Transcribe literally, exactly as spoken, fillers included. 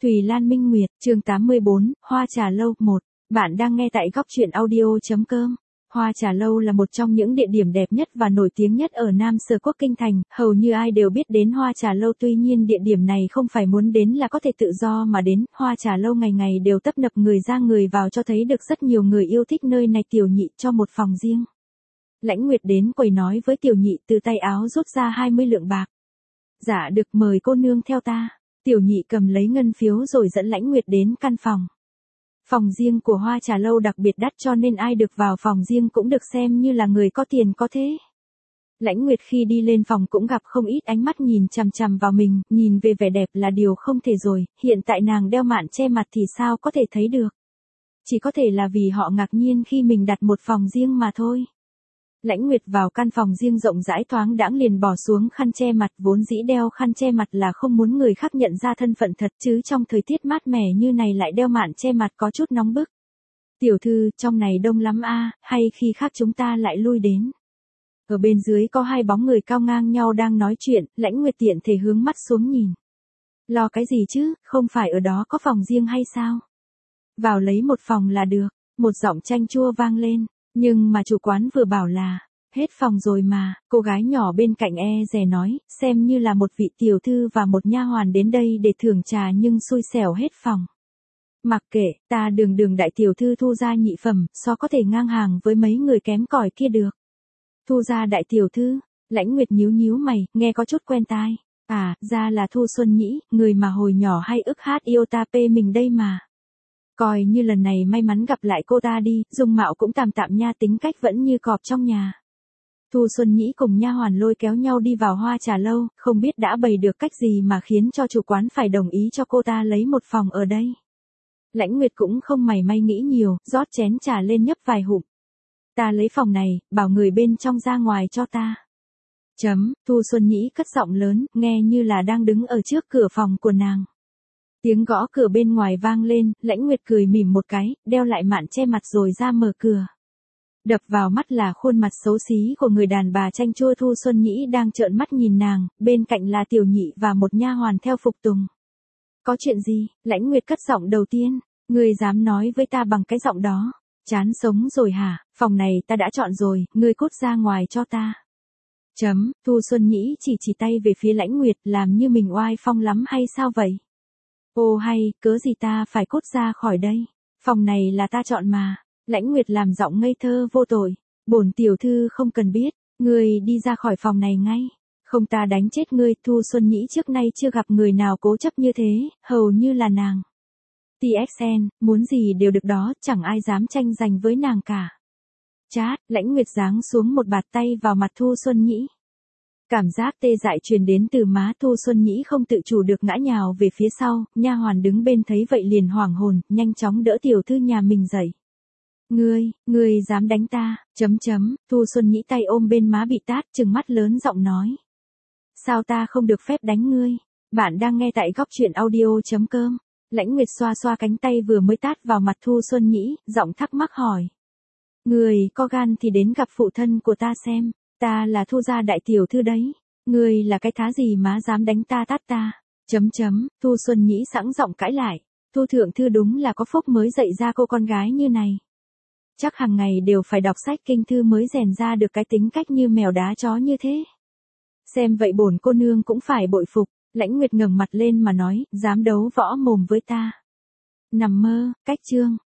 Thùy Lan Minh Nguyệt, chương tám mươi bốn, Hoa Trà Lâu một. Bạn đang nghe tại góc truyện audio.com. Hoa Trà Lâu là một trong những địa điểm đẹp nhất và nổi tiếng nhất ở Nam Sở Quốc Kinh Thành, hầu như ai đều biết đến Hoa Trà Lâu, tuy nhiên địa điểm này không phải muốn đến là có thể tự do mà đến, Hoa Trà Lâu ngày ngày đều tấp nập người ra người vào cho thấy được rất nhiều người yêu thích nơi này. Tiểu Nhị cho một phòng riêng. Lãnh Nguyệt đến quầy nói với Tiểu Nhị, từ tay áo rút ra hai mươi lượng bạc. Dạ được, mời cô nương theo ta. Tiểu Nhị cầm lấy ngân phiếu rồi dẫn Lãnh Nguyệt đến căn phòng. Phòng riêng của Hoa Trà Lâu đặc biệt đắt cho nên ai được vào phòng riêng cũng được xem như là người có tiền có thế. Lãnh Nguyệt khi đi lên phòng cũng gặp không ít ánh mắt nhìn chằm chằm vào mình, nhìn về vẻ đẹp là điều không thể rồi, hiện tại nàng đeo mạn che mặt thì sao có thể thấy được. Chỉ có thể là vì họ ngạc nhiên khi mình đặt một phòng riêng mà thôi. Lãnh Nguyệt vào căn phòng riêng rộng rãi thoáng đãng liền bỏ xuống khăn che mặt, vốn dĩ đeo khăn che mặt là không muốn người khác nhận ra thân phận thật, chứ trong thời tiết mát mẻ như này lại đeo mạn che mặt có chút nóng bức. Tiểu thư, trong này đông lắm a, hay khi khác chúng ta lại lui đến. Ở bên dưới có hai bóng người cao ngang nhau đang nói chuyện, Lãnh Nguyệt tiện thể hướng mắt xuống nhìn. Lo cái gì chứ, không phải ở đó có phòng riêng hay sao? Vào lấy một phòng là được, một giọng chanh chua vang lên. Nhưng mà chủ quán vừa bảo là, hết phòng rồi mà, cô gái nhỏ bên cạnh e dè nói, xem như là một vị tiểu thư và một nha hoàn đến đây để thưởng trà nhưng xui xẻo hết phòng. Mặc kệ, ta đường đường đại tiểu thư Thu gia nhị phẩm, so có thể ngang hàng với mấy người kém cỏi kia được. Thu gia đại tiểu thư, Lãnh Nguyệt nhíu nhíu mày, nghe có chút quen tai. À, ra là Thu Xuân Nhĩ, người mà hồi nhỏ hay ức hát yêu ta pê mình đây mà. Coi như lần này may mắn gặp lại cô ta đi, dung mạo cũng tạm tạm nha, tính cách vẫn như cọp trong nhà. Thu Xuân Nhĩ cùng nha hoàn lôi kéo nhau đi vào Hoa Trà Lâu, không biết đã bày được cách gì mà khiến cho chủ quán phải đồng ý cho cô ta lấy một phòng ở đây. Lãnh Nguyệt cũng không mảy may nghĩ nhiều, rót chén trà lên nhấp vài hụm. Ta lấy phòng này, bảo người bên trong ra ngoài cho ta. Chấm, Thu Xuân Nhĩ cất giọng lớn, nghe như là đang đứng ở trước cửa phòng của nàng. Tiếng gõ cửa bên ngoài vang lên, Lãnh Nguyệt cười mỉm một cái, đeo lại mạn che mặt rồi ra mở cửa. Đập vào mắt là khuôn mặt xấu xí của người đàn bà chanh chua Thu Xuân Nhĩ đang trợn mắt nhìn nàng, bên cạnh là Tiểu Nhị và một nha hoàn theo phục tùng. Có chuyện gì? Lãnh Nguyệt cất giọng đầu tiên, ngươi dám nói với ta bằng cái giọng đó? Chán sống rồi hả? Phòng này ta đã chọn rồi, ngươi cút ra ngoài cho ta. Chấm, Thu Xuân Nhĩ chỉ chỉ tay về phía Lãnh Nguyệt, làm như mình oai phong lắm hay sao vậy? Ô hay, cớ gì ta phải cút ra khỏi đây? Phòng này là ta chọn mà. Lãnh Nguyệt làm giọng ngây thơ vô tội. Bổn tiểu thư không cần biết, ngươi đi ra khỏi phòng này ngay. Không ta đánh chết ngươi. Thu Xuân Nhĩ trước nay chưa gặp người nào cố chấp như thế, hầu như là nàng. tê ích en, muốn gì đều được đó, chẳng ai dám tranh giành với nàng cả. Chát, Lãnh Nguyệt giáng xuống một bạt tay vào mặt Thu Xuân Nhĩ. Cảm giác tê dại truyền đến từ má. Thu Xuân Nhĩ không tự chủ được ngã nhào về phía sau, nha hoàn đứng bên thấy vậy liền hoảng hồn, nhanh chóng đỡ tiểu thư nhà mình dậy. Ngươi, ngươi dám đánh ta, chấm chấm, Thu Xuân Nhĩ tay ôm bên má bị tát, trừng mắt lớn giọng nói. Sao ta không được phép đánh ngươi? Bạn đang nghe tại góc truyện audio.com. Lãnh Nguyệt xoa xoa cánh tay vừa mới tát vào mặt Thu Xuân Nhĩ, giọng thắc mắc hỏi. Ngươi có gan thì đến gặp phụ thân của ta xem. Ta là Thu gia đại tiểu thư đấy. Ngươi là cái thá gì má dám đánh ta tát ta? Chấm chấm, Thu Xuân Nhĩ sẵn giọng cãi lại. Thu thượng thư đúng là có phúc mới dạy ra cô con gái như này. Chắc hàng ngày đều phải đọc sách kinh thư mới rèn ra được cái tính cách như mèo đá chó như thế. Xem vậy bổn cô nương cũng phải bội phục. Lãnh Nguyệt ngẩng mặt lên mà nói, dám đấu võ mồm với ta. Nằm mơ, cách chương.